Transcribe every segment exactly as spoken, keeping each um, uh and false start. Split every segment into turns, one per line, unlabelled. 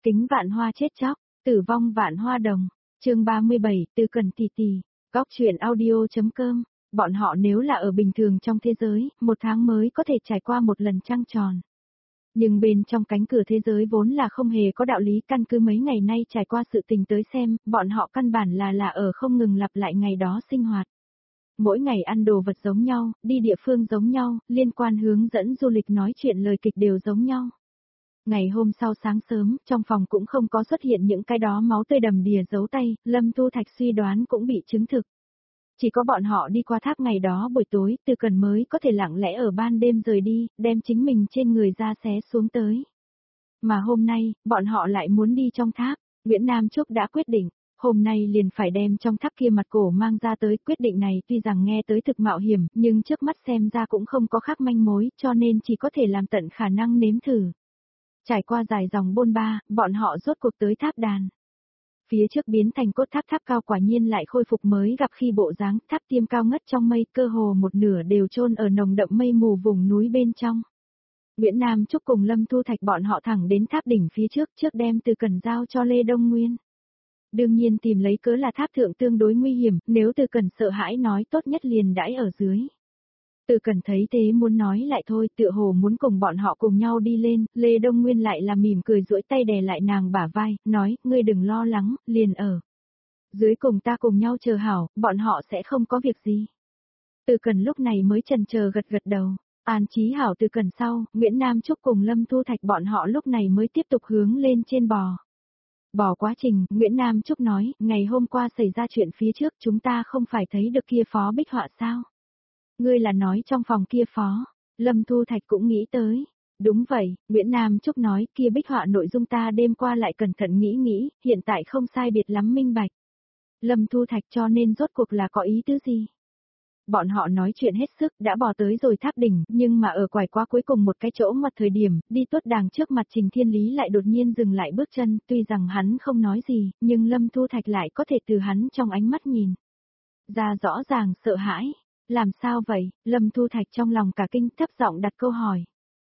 Kính vạn hoa chết chóc, tử vong vạn hoa đồng. Chương ba mươi bảy, Từ Cần tỷ tỷ. Góc truyện audio.com. Bọn họ nếu là ở bình thường trong thế giới, một tháng mới có thể trải qua một lần trăng tròn. Nhưng bên trong cánh cửa thế giới vốn là không hề có đạo lý, căn cứ mấy ngày nay trải qua sự tình tới xem, bọn họ căn bản là là ở không ngừng lặp lại ngày đó sinh hoạt. Mỗi ngày ăn đồ vật giống nhau, đi địa phương giống nhau, liên quan hướng dẫn du lịch nói chuyện lời kịch đều giống nhau. Ngày hôm sau sáng sớm, trong phòng cũng không có xuất hiện những cái đó máu tươi đầm đìa dấu tay, Lâm Tu Thạch suy đoán cũng bị chứng thực. Chỉ có bọn họ đi qua tháp ngày đó buổi tối, Từ Cần mới có thể lặng lẽ ở ban đêm rời đi, đem chính mình trên người ra xé xuống tới. Mà hôm nay, bọn họ lại muốn đi trong tháp, Nguyễn Nam Trúc đã quyết định, hôm nay liền phải đem trong tháp kia mặt cổ mang ra tới. Quyết định này tuy rằng nghe tới thực mạo hiểm, nhưng trước mắt xem ra cũng không có khác manh mối, cho nên chỉ có thể làm tận khả năng nếm thử. Trải qua dài dòng bôn ba, bọn họ rốt cuộc tới tháp đàn. Phía trước biến thành cốt tháp, tháp cao quả nhiên lại khôi phục mới gặp khi bộ dáng, tháp tiêm cao ngất trong mây, cơ hồ một nửa đều chôn ở nồng đậm mây mù vùng núi bên trong. Nguyễn Nam Trúc cùng Lâm Thu Thạch bọn họ thẳng đến tháp đỉnh phía trước, trước đem Từ Cần giao cho Lê Đông Nguyên. Đương nhiên tìm lấy cớ là tháp thượng tương đối nguy hiểm, nếu Từ Cần sợ hãi nói tốt nhất liền đãi ở dưới. Từ Cần thấy thế muốn nói lại thôi, tựa hồ muốn cùng bọn họ cùng nhau đi lên, Lê Đông Nguyên lại là mỉm cười duỗi tay đè lại nàng bả vai, nói, ngươi đừng lo lắng, liền ở dưới cùng ta cùng nhau chờ hảo, bọn họ sẽ không có việc gì. Từ Cần lúc này mới chần chờ gật gật đầu, an trí hảo Từ Cần sau, Nguyễn Nam Trúc cùng Lâm Thu Thạch bọn họ lúc này mới tiếp tục hướng lên trên bò. Bỏ quá trình, Nguyễn Nam Trúc nói, ngày hôm qua xảy ra chuyện phía trước chúng ta không phải thấy được kia phó bích họa sao? Ngươi là nói trong phòng kia phó, Lâm Thu Thạch cũng nghĩ tới. Đúng vậy, Nguyễn Nam Trúc nói kia bích họa nội dung ta đêm qua lại cẩn thận nghĩ nghĩ, hiện tại không sai biệt lắm minh bạch. Lâm Thu Thạch cho nên rốt cuộc là có ý tứ gì? Bọn họ nói chuyện hết sức đã bò tới rồi tháp đỉnh, nhưng mà ở quải qua cuối cùng một cái chỗ mặt thời điểm, đi tốt đàng trước mặt Trình Thiên Lý lại đột nhiên dừng lại bước chân, tuy rằng hắn không nói gì, nhưng Lâm Thu Thạch lại có thể từ hắn trong ánh mắt nhìn ra rõ ràng sợ hãi. Làm sao vậy? Lâm Thu Thạch trong lòng cả kinh, thấp giọng đặt câu hỏi.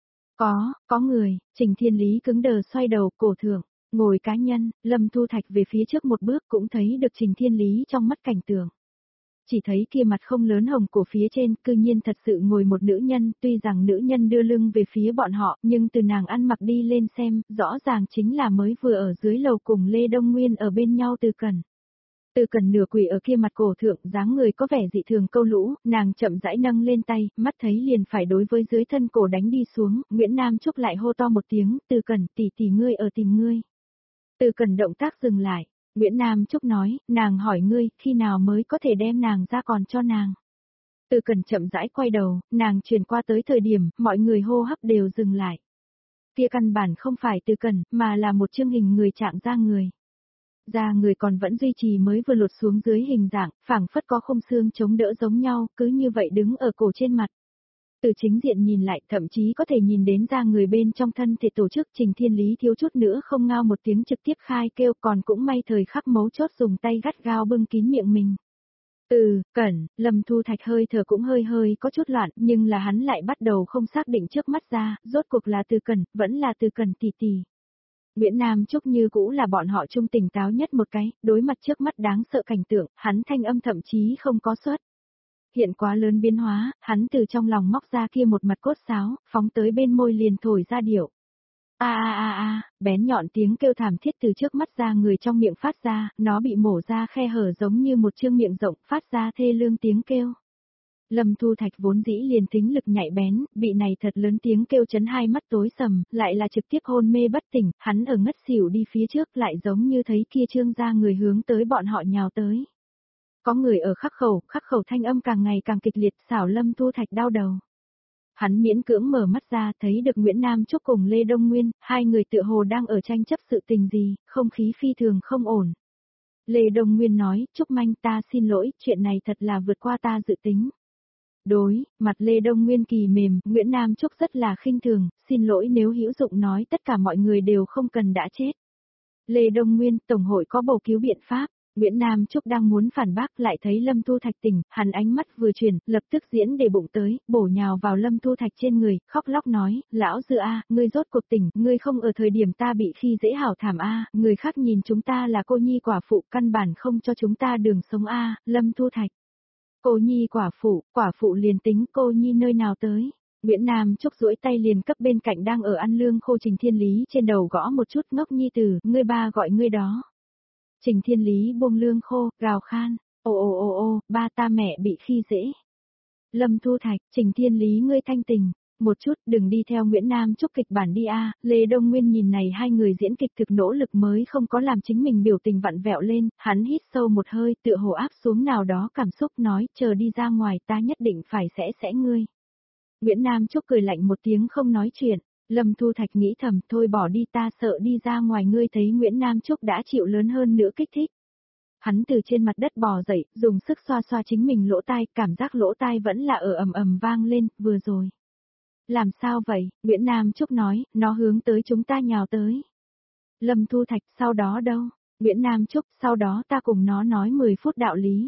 Có, có người. Trình Thiên Lý cứng đờ xoay đầu, cổ thượng, ngồi cá nhân. Lâm Thu Thạch về phía trước một bước cũng thấy được Trình Thiên Lý trong mắt cảnh tượng. Chỉ thấy kia mặt không lớn hồng của phía trên, cư nhiên thật sự ngồi một nữ nhân, tuy rằng nữ nhân đưa lưng về phía bọn họ, nhưng từ nàng ăn mặc đi lên xem, rõ ràng chính là mới vừa ở dưới lầu cùng Lê Đông Nguyên ở bên nhau Từ Cần. Từ Cần nửa quỳ ở kia mặt cổ thượng, dáng người có vẻ dị thường câu lũ, nàng chậm rãi nâng lên tay, mắt thấy liền phải đối với dưới thân cổ đánh đi xuống, Nguyễn Nam Trúc lại hô to một tiếng, Từ Cần, tỷ tỷ ngươi ở tìm ngươi. Từ Cần động tác dừng lại, Nguyễn Nam Trúc nói, nàng hỏi ngươi, khi nào mới có thể đem nàng ra còn cho nàng. Từ Cần chậm rãi quay đầu, nàng truyền qua tới thời điểm, mọi người hô hấp đều dừng lại. Kia căn bản không phải Từ Cần, mà là một chương hình người trạng ra người. Da người còn vẫn duy trì mới vừa lột xuống dưới hình dạng, phảng phất có khung xương chống đỡ giống nhau, cứ như vậy đứng ở cổ trên mặt. Từ chính diện nhìn lại, thậm chí có thể nhìn đến da người bên trong thân thể tổ chức. Trình Thiên Lý thiếu chút nữa không ngao một tiếng trực tiếp khai kêu, còn cũng may thời khắc mấu chốt dùng tay gắt gao bưng kín miệng mình. Từ Cẩn, Lâm Thu Thạch hơi thở cũng hơi hơi có chút loạn, nhưng là hắn lại bắt đầu không xác định trước mắt ra, rốt cuộc là Từ Cẩn, vẫn là Từ Cẩn tỷ tỷ. Nguyễn Nam Trúc như cũ là bọn họ trung tỉnh táo nhất một cái, đối mặt trước mắt đáng sợ cảnh tượng, hắn thanh âm thậm chí không có suất. Hiện quá lớn biến hóa, hắn từ trong lòng móc ra kia một mặt cốt sáo, phóng tới bên môi liền thổi ra điệu. A a a a, bén nhọn tiếng kêu thảm thiết từ trước mắt ra người trong miệng phát ra, nó bị mổ ra khe hở giống như một chương miệng rộng, phát ra thê lương tiếng kêu. Lâm Thu Thạch vốn dĩ liền thính lực nhạy bén, bị này thật lớn tiếng kêu chấn hai mắt tối sầm, lại là trực tiếp hôn mê bất tỉnh, hắn ở ngất xỉu đi phía trước lại giống như thấy kia trương ra người hướng tới bọn họ nhào tới. Có người ở khắc khẩu, khắc khẩu thanh âm càng ngày càng kịch liệt, xảo Lâm Thu Thạch đau đầu. Hắn miễn cưỡng mở mắt ra thấy được Nguyễn Nam Trúc cùng Lê Đông Nguyên, hai người tựa hồ đang ở tranh chấp sự tình gì, không khí phi thường không ổn. Lê Đông Nguyên nói, Trúc Manh ta xin lỗi, chuyện này thật là vượt qua ta dự tính. Đối, mặt Lê Đông Nguyên kỳ mềm, Nguyễn Nam Trúc rất là khinh thường, xin lỗi nếu hữu dụng nói tất cả mọi người đều không cần đã chết. Lê Đông Nguyên, Tổng hội có bầu cứu biện pháp, Nguyễn Nam Trúc đang muốn phản bác lại thấy Lâm Thu Thạch tỉnh, hắn ánh mắt vừa chuyển, lập tức diễn để bụng tới, bổ nhào vào Lâm Thu Thạch trên người, khóc lóc nói, lão Dư a, ngươi rốt cuộc tỉnh, ngươi không ở thời điểm ta bị khi dễ hảo thảm a, người khác nhìn chúng ta là cô nhi quả phụ, căn bản không cho chúng ta đường sống a, Lâm Thu Thạch. Cô nhi quả phụ, quả phụ liền tính cô nhi nơi nào tới. Nguyễn Nam Trúc duỗi tay liền cấp bên cạnh đang ở ăn lương khô Trình Thiên Lý trên đầu gõ một chút, ngốc nhi tử, ngươi ba gọi ngươi đó. Trình Thiên Lý buông lương khô, gào khan, ồ ồ ồ ồ, ba ta mẹ bị khi dễ. Lâm Thu Thạch, Trình Thiên Lý ngươi thanh tình, một chút, đừng đi theo Nguyễn Nam Trúc kịch bản đi a. Lê Đông Nguyên nhìn này hai người diễn kịch thực nỗ lực mới không có làm chính mình biểu tình vặn vẹo lên, hắn hít sâu một hơi, tựa hồ áp xuống nào đó cảm xúc nói, chờ đi ra ngoài ta nhất định phải sẽ sẽ ngươi. Nguyễn Nam Trúc cười lạnh một tiếng không nói chuyện. Lâm Thu Thạch nghĩ thầm, thôi bỏ đi, ta sợ đi ra ngoài ngươi thấy Nguyễn Nam Trúc đã chịu lớn hơn nữa kích thích. Hắn từ trên mặt đất bò dậy, dùng sức xoa xoa chính mình lỗ tai, cảm giác lỗ tai vẫn là ở ầm ầm vang lên, vừa rồi. Làm sao vậy? Nguyễn Nam Trúc nói, nó hướng tới chúng ta nhào tới. Lâm Thu Thạch, sau đó đâu? Nguyễn Nam Trúc, sau đó ta cùng nó nói mười phút đạo lý.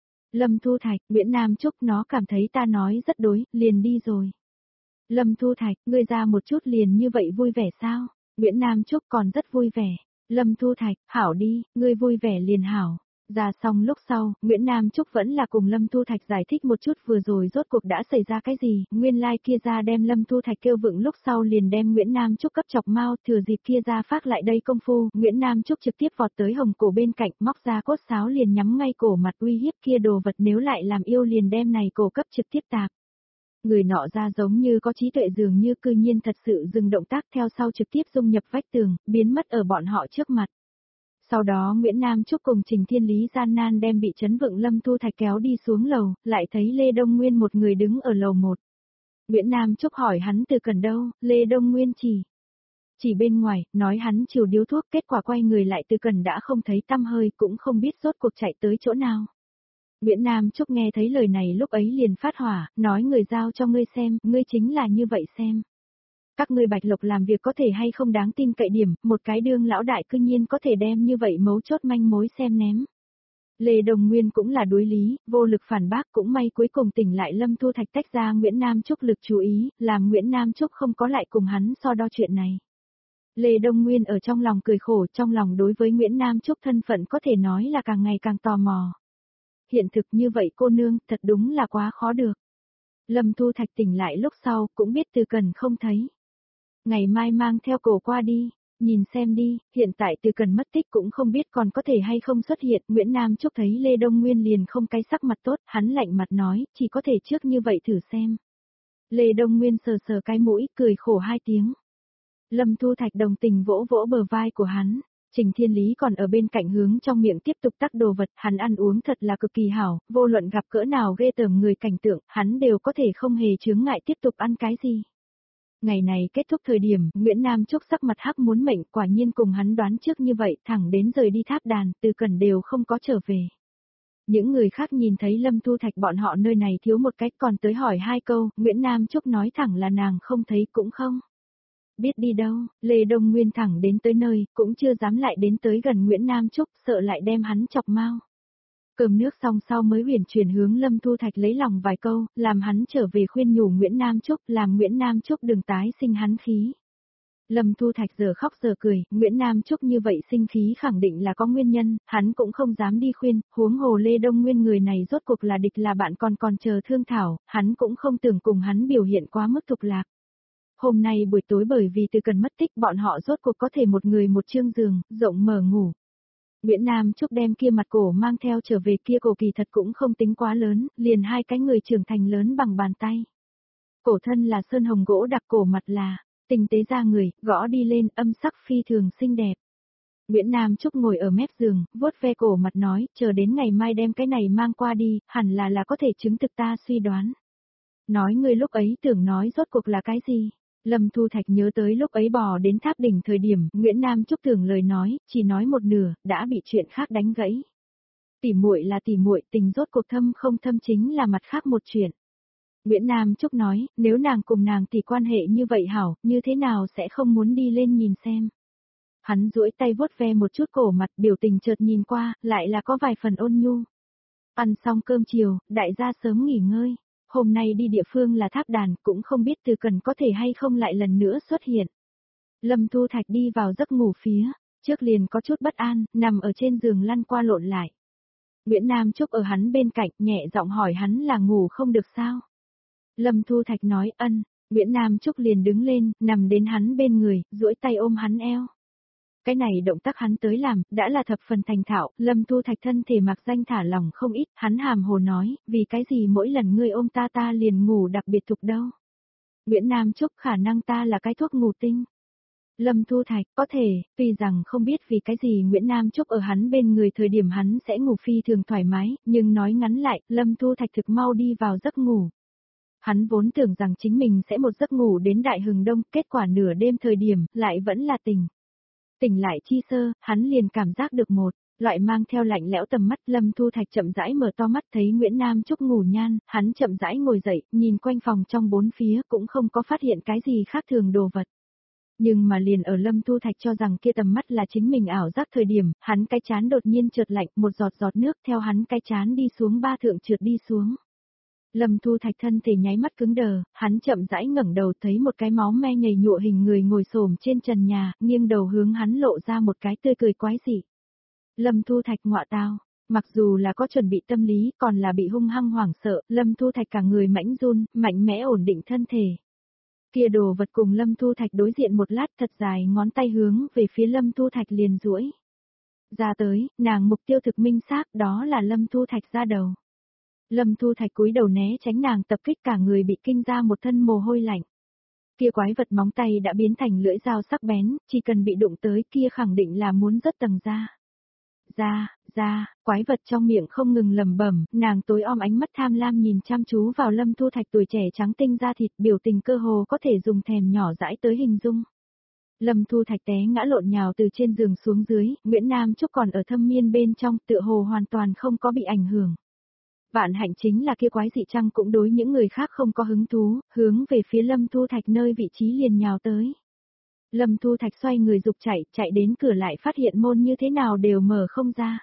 Lâm Thu Thạch, Nguyễn Nam Trúc, nó cảm thấy ta nói rất đối, liền đi rồi. Lâm Thu Thạch, ngươi ra một chút liền như vậy vui vẻ sao? Nguyễn Nam Trúc còn rất vui vẻ. Lâm Thu Thạch, hảo đi, ngươi vui vẻ liền hảo. Ra xong lúc sau, Nguyễn Nam Trúc vẫn là cùng Lâm Thu Thạch giải thích một chút vừa rồi rốt cuộc đã xảy ra cái gì, nguyên lai like kia ra đem Lâm Thu Thạch kêu vựng lúc sau liền đem Nguyễn Nam Trúc cấp chọc mau, thừa dịp kia ra phát lại đây công phu, Nguyễn Nam Trúc trực tiếp vọt tới hồng cổ bên cạnh, móc ra cốt sáo liền nhắm ngay cổ mặt uy hiếp kia đồ vật nếu lại làm yêu liền đem này cổ cấp trực tiếp tạp. Người nọ ra giống như có trí tuệ dường như cư nhiên thật sự dừng động tác theo sau trực tiếp dung nhập vách tường, biến mất ở bọn họ trước mặt. Sau đó Nguyễn Nam Trúc cùng Trình Thiên Lý gian nan đem bị chấn vựng Lâm Thu Thạch kéo đi xuống lầu, lại thấy Lê Đông Nguyên một người đứng ở lầu một. Nguyễn Nam Trúc hỏi hắn Từ Cần đâu, Lê Đông Nguyên chỉ. Chỉ bên ngoài, nói hắn chiều điếu thuốc, kết quả quay người lại Từ Cần đã không thấy tăm hơi, cũng không biết rốt cuộc chạy tới chỗ nào. Nguyễn Nam Trúc nghe thấy lời này lúc ấy liền phát hỏa, nói người giao cho ngươi xem, ngươi chính là như vậy xem. Các ngươi Bạch Lộc làm việc có thể hay không đáng tin cậy điểm, một cái đương lão đại cư nhiên có thể đem như vậy mấu chốt manh mối xem ném. Lê Đồng Nguyên cũng là đối lý, vô lực phản bác cũng may cuối cùng tỉnh lại Lâm Thu Thạch tách ra Nguyễn Nam Trúc lực chú ý, làm Nguyễn Nam Trúc không có lại cùng hắn so đo chuyện này. Lê Đông Nguyên ở trong lòng cười khổ, trong lòng đối với Nguyễn Nam Trúc thân phận có thể nói là càng ngày càng tò mò. Hiện thực như vậy cô nương, thật đúng là quá khó được. Lâm Thu Thạch tỉnh lại lúc sau, cũng biết Từ Cần không thấy. Ngày mai mang theo cổ qua đi, nhìn xem đi, hiện tại Từ Cần mất tích cũng không biết còn có thể hay không xuất hiện. Nguyễn Nam Trúc thấy Lê Đông Nguyên liền không cái sắc mặt tốt, hắn lạnh mặt nói, chỉ có thể trước như vậy thử xem. Lê Đông Nguyên sờ sờ cái mũi, cười khổ hai tiếng. Lâm Thu Thạch đồng tình vỗ vỗ bờ vai của hắn. Trình Thiên Lý còn ở bên cạnh hướng trong miệng tiếp tục tắc đồ vật, hắn ăn uống thật là cực kỳ hảo, vô luận gặp cỡ nào ghê tởm người cảnh tượng, hắn đều có thể không hề chướng ngại tiếp tục ăn cái gì. Ngày này kết thúc thời điểm, Nguyễn Nam Trúc sắc mặt hắc muốn mệnh, quả nhiên cùng hắn đoán trước như vậy, thẳng đến rời đi tháp đàn, Từ Cần đều không có trở về. Những người khác nhìn thấy Lâm Thu Thạch bọn họ nơi này thiếu một cách còn tới hỏi hai câu, Nguyễn Nam Trúc nói thẳng là nàng không thấy cũng không biết đi đâu, Lê Đông Nguyên thẳng đến tới nơi, cũng chưa dám lại đến tới gần Nguyễn Nam Trúc, sợ lại đem hắn chọc mau. Cơm nước xong sau mới huyền chuyển hướng Lâm Thu Thạch lấy lòng vài câu, làm hắn trở về khuyên nhủ Nguyễn Nam Trúc, làm Nguyễn Nam Trúc đừng tái sinh hắn khí. Lâm Thu Thạch giờ khóc giờ cười, Nguyễn Nam Trúc như vậy sinh khí khẳng định là có nguyên nhân, hắn cũng không dám đi khuyên, huống hồ Lê Đông Nguyên người này rốt cuộc là địch là bạn còn còn chờ thương thảo, hắn cũng không tưởng cùng hắn biểu hiện quá mức thục lạc. Hôm nay buổi tối bởi vì Từ Cần mất tích bọn họ rốt cuộc có thể một người một chương giường, rộng mở ngủ. Nguyễn Nam Trúc đem kia mặt cổ mang theo trở về kia cổ kỳ thật cũng không tính quá lớn, liền hai cái người trưởng thành lớn bằng bàn tay. Cổ thân là sơn hồng gỗ đặc cổ mặt là, tinh tế da người, gõ đi lên âm sắc phi thường xinh đẹp. Nguyễn Nam Trúc ngồi ở mép giường, vuốt ve cổ mặt nói, chờ đến ngày mai đem cái này mang qua đi, hẳn là là có thể chứng thực ta suy đoán. Nói người lúc ấy tưởng nói rốt cuộc là cái gì? Lâm Thu Thạch nhớ tới lúc ấy bò đến tháp đỉnh thời điểm, Nguyễn Nam Trúc tưởng lời nói, chỉ nói một nửa, đã bị chuyện khác đánh gãy. Tỉ muội là tỉ muội, tình rốt cuộc thâm không thâm chính là mặt khác một chuyện. Nguyễn Nam Trúc nói, nếu nàng cùng nàng tỷ quan hệ như vậy hảo, như thế nào sẽ không muốn đi lên nhìn xem. Hắn duỗi tay vuốt ve một chút cổ mặt, biểu tình chợt nhìn qua, lại là có vài phần ôn nhu. Ăn xong cơm chiều, đại gia sớm nghỉ ngơi. Hôm nay đi địa phương là tháp đàn, cũng không biết Từ Cần có thể hay không lại lần nữa xuất hiện. Lâm Thu Thạch đi vào giấc ngủ phía, trước liền có chút bất an, nằm ở trên giường lăn qua lộn lại. Nguyễn Nam Trúc ở hắn bên cạnh, nhẹ giọng hỏi hắn là ngủ không được sao. Lâm Thu Thạch nói ân, Nguyễn Nam Trúc liền đứng lên, nằm đến hắn bên người, duỗi tay ôm hắn eo. Cái này động tác hắn tới làm, đã là thập phần thành thạo, Lâm Thu Thạch thân thể mặc danh thả lòng không ít, hắn hàm hồ nói, vì cái gì mỗi lần ngươi ôm ta ta liền ngủ đặc biệt thục đâu. Nguyễn Nam Trúc khả năng ta là cái thuốc ngủ tinh. Lâm Thu Thạch, có thể, tuy rằng không biết vì cái gì Nguyễn Nam Trúc ở hắn bên người thời điểm hắn sẽ ngủ phi thường thoải mái, nhưng nói ngắn lại, Lâm Thu Thạch thực mau đi vào giấc ngủ. Hắn vốn tưởng rằng chính mình sẽ một giấc ngủ đến đại hừng đông, kết quả nửa đêm thời điểm, lại vẫn là tỉnh. Tỉnh lại chi sơ, hắn liền cảm giác được một loại mang theo lạnh lẽo tầm mắt. Lâm Thu Thạch chậm rãi mở to mắt thấy Nguyễn Nam Trúc ngủ nhan, hắn chậm rãi ngồi dậy, nhìn quanh phòng trong bốn phía cũng không có phát hiện cái gì khác thường đồ vật. Nhưng mà liền ở Lâm Thu Thạch cho rằng kia tầm mắt là chính mình ảo giác thời điểm, hắn cái chán đột nhiên trượt lạnh, một giọt giọt nước theo hắn cái chán đi xuống ba thượng trượt đi xuống. Lâm Thu Thạch thân thể nháy mắt cứng đờ, hắn chậm rãi ngẩng đầu thấy một cái máu me nhầy nhụa hình người ngồi xổm trên trần nhà, nghiêng đầu hướng hắn lộ ra một cái tươi cười quái dị. Lâm Thu Thạch ngọa tao, mặc dù là có chuẩn bị tâm lý, còn là bị hung hăng hoảng sợ, Lâm Thu Thạch cả người mãnh run, mạnh mẽ ổn định thân thể. Kia đồ vật cùng Lâm Thu Thạch đối diện một lát thật dài ngón tay hướng về phía Lâm Thu Thạch liền duỗi ra tới, nàng mục tiêu thực minh xác đó là Lâm Thu Thạch ra đầu. Lâm Thu Thạch cúi đầu né tránh nàng tập kích cả người bị kinh ra một thân mồ hôi lạnh. Kia quái vật móng tay đã biến thành lưỡi dao sắc bén, chỉ cần bị đụng tới kia khẳng định là muốn rớt tầng da. Da, da, quái vật trong miệng không ngừng lẩm bẩm, nàng tối om ánh mắt tham lam nhìn chăm chú vào Lâm Thu Thạch tuổi trẻ trắng tinh da thịt, biểu tình cơ hồ có thể dùng thèm nhỏ dãi tới hình dung. Lâm Thu Thạch té ngã lộn nhào từ trên giường xuống dưới, Nguyễn Nam Trúc còn ở thâm miên bên trong, tựa hồ hoàn toàn không có bị ảnh hưởng. Vạn hạnh chính là kia quái dị trăng cũng đối những người khác không có hứng thú, hướng về phía Lâm Thu Thạch nơi vị trí liền nhào tới. Lâm Thu Thạch xoay người dục chạy, chạy đến cửa lại phát hiện môn như thế nào đều mở không ra.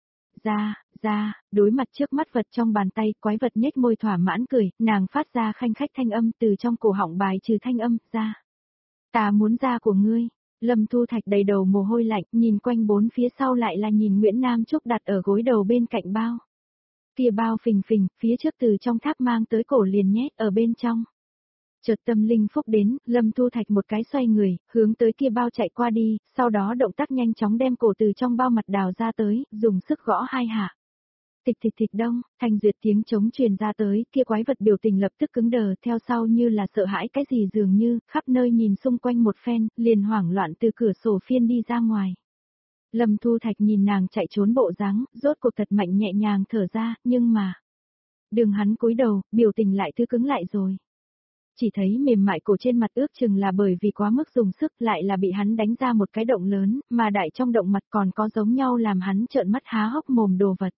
Ra, ra, đối mặt trước mắt vật trong bàn tay, quái vật nhếch môi thỏa mãn cười, nàng phát ra khanh khách thanh âm từ trong cổ họng bài trừ thanh âm, ra. Ta muốn da của ngươi. Lâm Thu Thạch đầy đầu mồ hôi lạnh, nhìn quanh bốn phía sau lại là nhìn Nguyễn Nam Trúc đặt ở gối đầu bên cạnh bao. Kia bao phình phình, phía trước từ trong tháp mang tới cổ liền nhét ở bên trong. Chợt tâm linh phúc đến, Lâm Thu Thạch một cái xoay người, hướng tới kia bao chạy qua đi, sau đó động tác nhanh chóng đem cổ từ trong bao mặt đào ra tới, dùng sức gõ hai hạ. Tịch tịch tịch đông, thanh duyệt tiếng trống truyền ra tới, kia quái vật biểu tình lập tức cứng đờ, theo sau như là sợ hãi cái gì dường như, khắp nơi nhìn xung quanh một phen, liền hoảng loạn từ cửa sổ phiên đi ra ngoài. Lâm Thu Thạch nhìn nàng chạy trốn bộ dáng, rốt cuộc thật mạnh nhẹ nhàng thở ra, nhưng mà... Đường hắn cúi đầu, biểu tình lại thứ cứng lại rồi. Chỉ thấy mềm mại cổ trên mặt ước chừng là bởi vì quá mức dùng sức lại là bị hắn đánh ra một cái động lớn, mà đại trong động mặt còn có giống nhau làm hắn trợn mắt há hốc mồm đồ vật.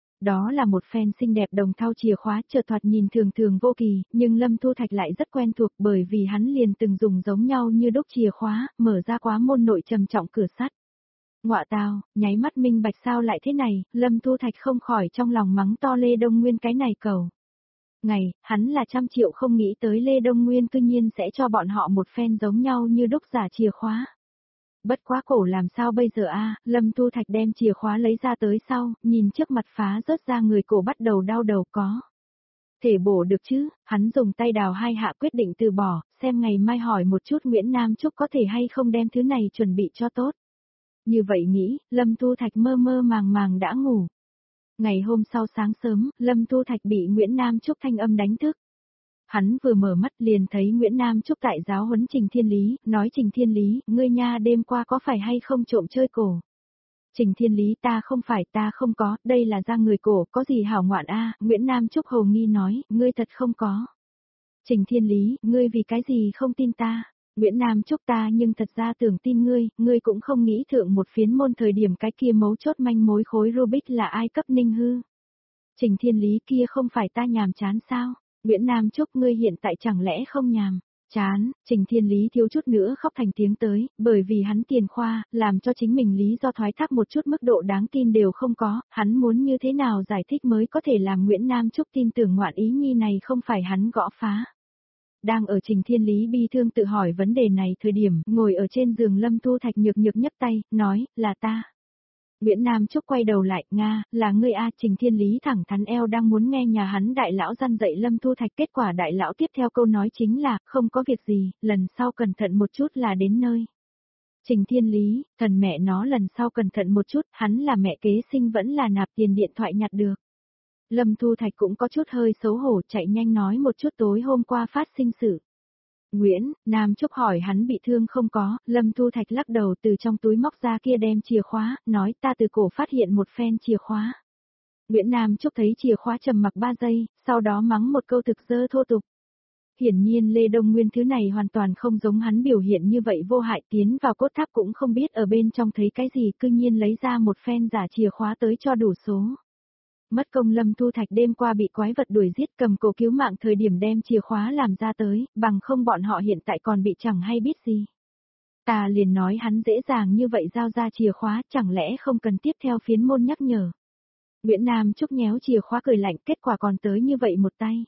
Đó là một phen xinh đẹp đồng thau chìa khóa chợt thoạt nhìn thường thường vô kỳ, nhưng Lâm Thu Thạch lại rất quen thuộc bởi vì hắn liền từng dùng giống nhau như đúc chìa khóa, mở ra quá môn nội trầm trọng cửa sắt. Ngọa tào, nháy mắt minh bạch sao lại thế này, Lâm Thu Thạch không khỏi trong lòng mắng to Lê Đông Nguyên cái này cầu. Ngày, hắn là trăm triệu không nghĩ tới Lê Đông Nguyên cư nhiên sẽ cho bọn họ một phen giống nhau như đúc giả chìa khóa. Bất quá cổ làm sao bây giờ a? Lâm Thu Thạch đem chìa khóa lấy ra tới sau, nhìn trước mặt phá rớt ra người cổ bắt đầu đau đầu có. Thể bổ được chứ, hắn dùng tay đào hai hạ quyết định từ bỏ, xem ngày mai hỏi một chút Nguyễn Nam Trúc có thể hay không đem thứ này chuẩn bị cho tốt. Như vậy nghĩ, Lâm Thu Thạch mơ mơ màng màng đã ngủ. Ngày hôm sau sáng sớm, Lâm Thu Thạch bị Nguyễn Nam Trúc thanh âm đánh thức. Hắn vừa mở mắt liền thấy Nguyễn Nam Trúc tại giáo huấn Trình Thiên Lý, nói Trình Thiên Lý, ngươi nha đêm qua có phải hay không trộm chơi cổ. Trình Thiên Lý ta không phải ta không có, đây là da người cổ, có gì hảo ngoạn a? Nguyễn Nam Trúc hồ nghi nói, ngươi thật không có. Trình Thiên Lý, ngươi vì cái gì không tin ta? Nguyễn Nam Trúc ta nhưng thật ra tưởng tin ngươi, ngươi cũng không nghĩ thượng một phiến môn thời điểm cái kia mấu chốt manh mối khối Rubik là ai cấp ninh hư. Trình Thiên Lý kia không phải ta nhàm chán sao? Nguyễn Nam Trúc ngươi hiện tại chẳng lẽ không nhàm? Chán, Trình Thiên Lý thiếu chút nữa khóc thành tiếng tới, bởi vì hắn tiền khoa, làm cho chính mình lý do thoái thác một chút mức độ đáng tin đều không có, hắn muốn như thế nào giải thích mới có thể làm Nguyễn Nam Trúc tin tưởng ngoạn ý nhi này không phải hắn gõ phá. Đang ở Trình Thiên Lý bi thương tự hỏi vấn đề này thời điểm, ngồi ở trên giường Lâm Thu Thạch nhược nhược nhấc tay, nói, là ta. Nguyễn Nam Trúc quay đầu lại, Nga, là ngươi a. Trình Thiên Lý thẳng thắn eo đang muốn nghe nhà hắn đại lão răn dạy Lâm Thu Thạch, kết quả đại lão tiếp theo câu nói chính là, không có việc gì, lần sau cẩn thận một chút là đến nơi. Trình Thiên Lý, thần mẹ nó lần sau cẩn thận một chút, hắn là mẹ kế sinh vẫn là nạp tiền điện thoại nhặt được. Lâm Thu Thạch cũng có chút hơi xấu hổ, chạy nhanh nói một chút tối hôm qua phát sinh sự. Nguyễn Nam Trúc hỏi hắn bị thương không có, Lâm Thu Thạch lắc đầu từ trong túi móc ra kia đem chìa khóa, nói ta từ cổ phát hiện một phen chìa khóa. Nguyễn Nam Trúc thấy chìa khóa trầm mặc ba giây, sau đó mắng một câu thực dơ thô tục. Hiển nhiên Lê Đông Nguyên thứ này hoàn toàn không giống hắn biểu hiện như vậy vô hại, tiến vào cốt tháp cũng không biết ở bên trong thấy cái gì, cư nhiên lấy ra một phen giả chìa khóa tới cho đủ số. Mất công Lâm Thu Thạch đêm qua bị quái vật đuổi giết cầm cổ cứu mạng thời điểm đem chìa khóa làm ra tới, bằng không bọn họ hiện tại còn bị chẳng hay biết gì. Ta liền nói hắn dễ dàng như vậy giao ra chìa khóa, chẳng lẽ không cần tiếp theo phiến môn nhắc nhở. Nguyễn Nam Trúc nhéo chìa khóa cười lạnh, kết quả còn tới như vậy một tay.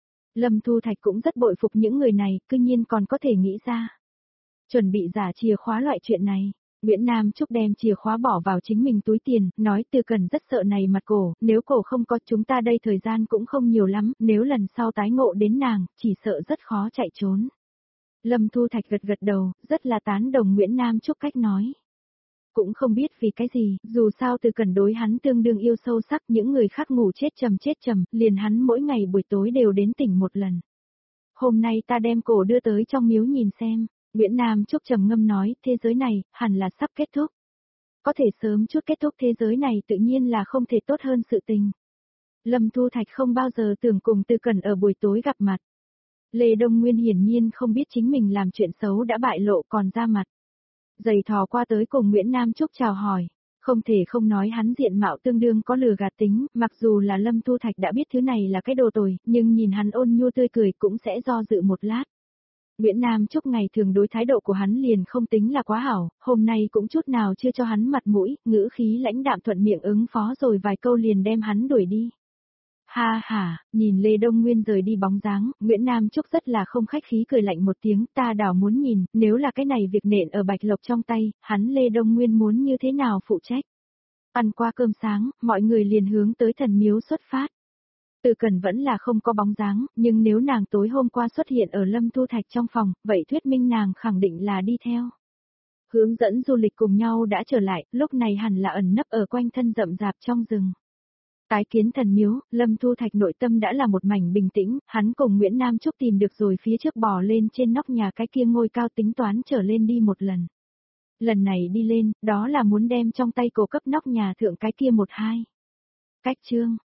Lâm Thu Thạch cũng rất bội phục những người này, cư nhiên còn có thể nghĩ ra. Chuẩn bị giả chìa khóa loại chuyện này. Nguyễn Nam Trúc đem chìa khóa bỏ vào chính mình túi tiền, nói Từ Cần rất sợ này mặt cổ, nếu cổ không có chúng ta đây thời gian cũng không nhiều lắm, nếu lần sau tái ngộ đến nàng, chỉ sợ rất khó chạy trốn. Lâm Thu Thạch gật gật đầu, rất là tán đồng Nguyễn Nam Trúc cách nói. Cũng không biết vì cái gì, dù sao Từ Cần đối hắn tương đương yêu sâu sắc, những người khác ngủ chết trầm chết trầm, liền hắn mỗi ngày buổi tối đều đến tỉnh một lần. Hôm nay ta đem cổ đưa tới trong miếu nhìn xem. Nguyễn Nam Trúc trầm ngâm nói, thế giới này, hẳn là sắp kết thúc. Có thể sớm chút kết thúc thế giới này tự nhiên là không thể tốt hơn sự tình. Lâm Thu Thạch không bao giờ tưởng cùng Từ Cần ở buổi tối gặp mặt. Lê Đông Nguyên hiển nhiên không biết chính mình làm chuyện xấu đã bại lộ còn ra mặt. Giày thò qua tới cùng Nguyễn Nam Trúc chào hỏi. Không thể không nói hắn diện mạo tương đương có lừa gạt tính, mặc dù là Lâm Thu Thạch đã biết thứ này là cái đồ tồi, nhưng nhìn hắn ôn nhu tươi cười cũng sẽ do dự một lát. Nguyễn Nam Trúc ngày thường đối thái độ của hắn liền không tính là quá hảo, hôm nay cũng chút nào chưa cho hắn mặt mũi, ngữ khí lãnh đạm thuận miệng ứng phó rồi vài câu liền đem hắn đuổi đi. Ha ha, nhìn Lê Đông Nguyên rời đi bóng dáng, Nguyễn Nam Trúc rất là không khách khí cười lạnh một tiếng, ta đảo muốn nhìn, nếu là cái này việc nện ở Bạch Lộc trong tay, hắn Lê Đông Nguyên muốn như thế nào phụ trách. Ăn qua cơm sáng, mọi người liền hướng tới thần miếu xuất phát. Từ Cần vẫn là không có bóng dáng, nhưng nếu nàng tối hôm qua xuất hiện ở Lâm Thu Thạch trong phòng, vậy thuyết minh nàng khẳng định là đi theo. Hướng dẫn du lịch cùng nhau đã trở lại, lúc này hẳn là ẩn nấp ở quanh thân rậm rạp trong rừng. Tái kiến thần miếu, Lâm Thu Thạch nội tâm đã là một mảnh bình tĩnh, hắn cùng Nguyễn Nam Trúc tìm được rồi phía trước bò lên trên nóc nhà cái kia ngôi cao tính toán trở lên đi một lần. Lần này đi lên, đó là muốn đem trong tay cổ cấp nóc nhà thượng cái kia một hai. Cách chương.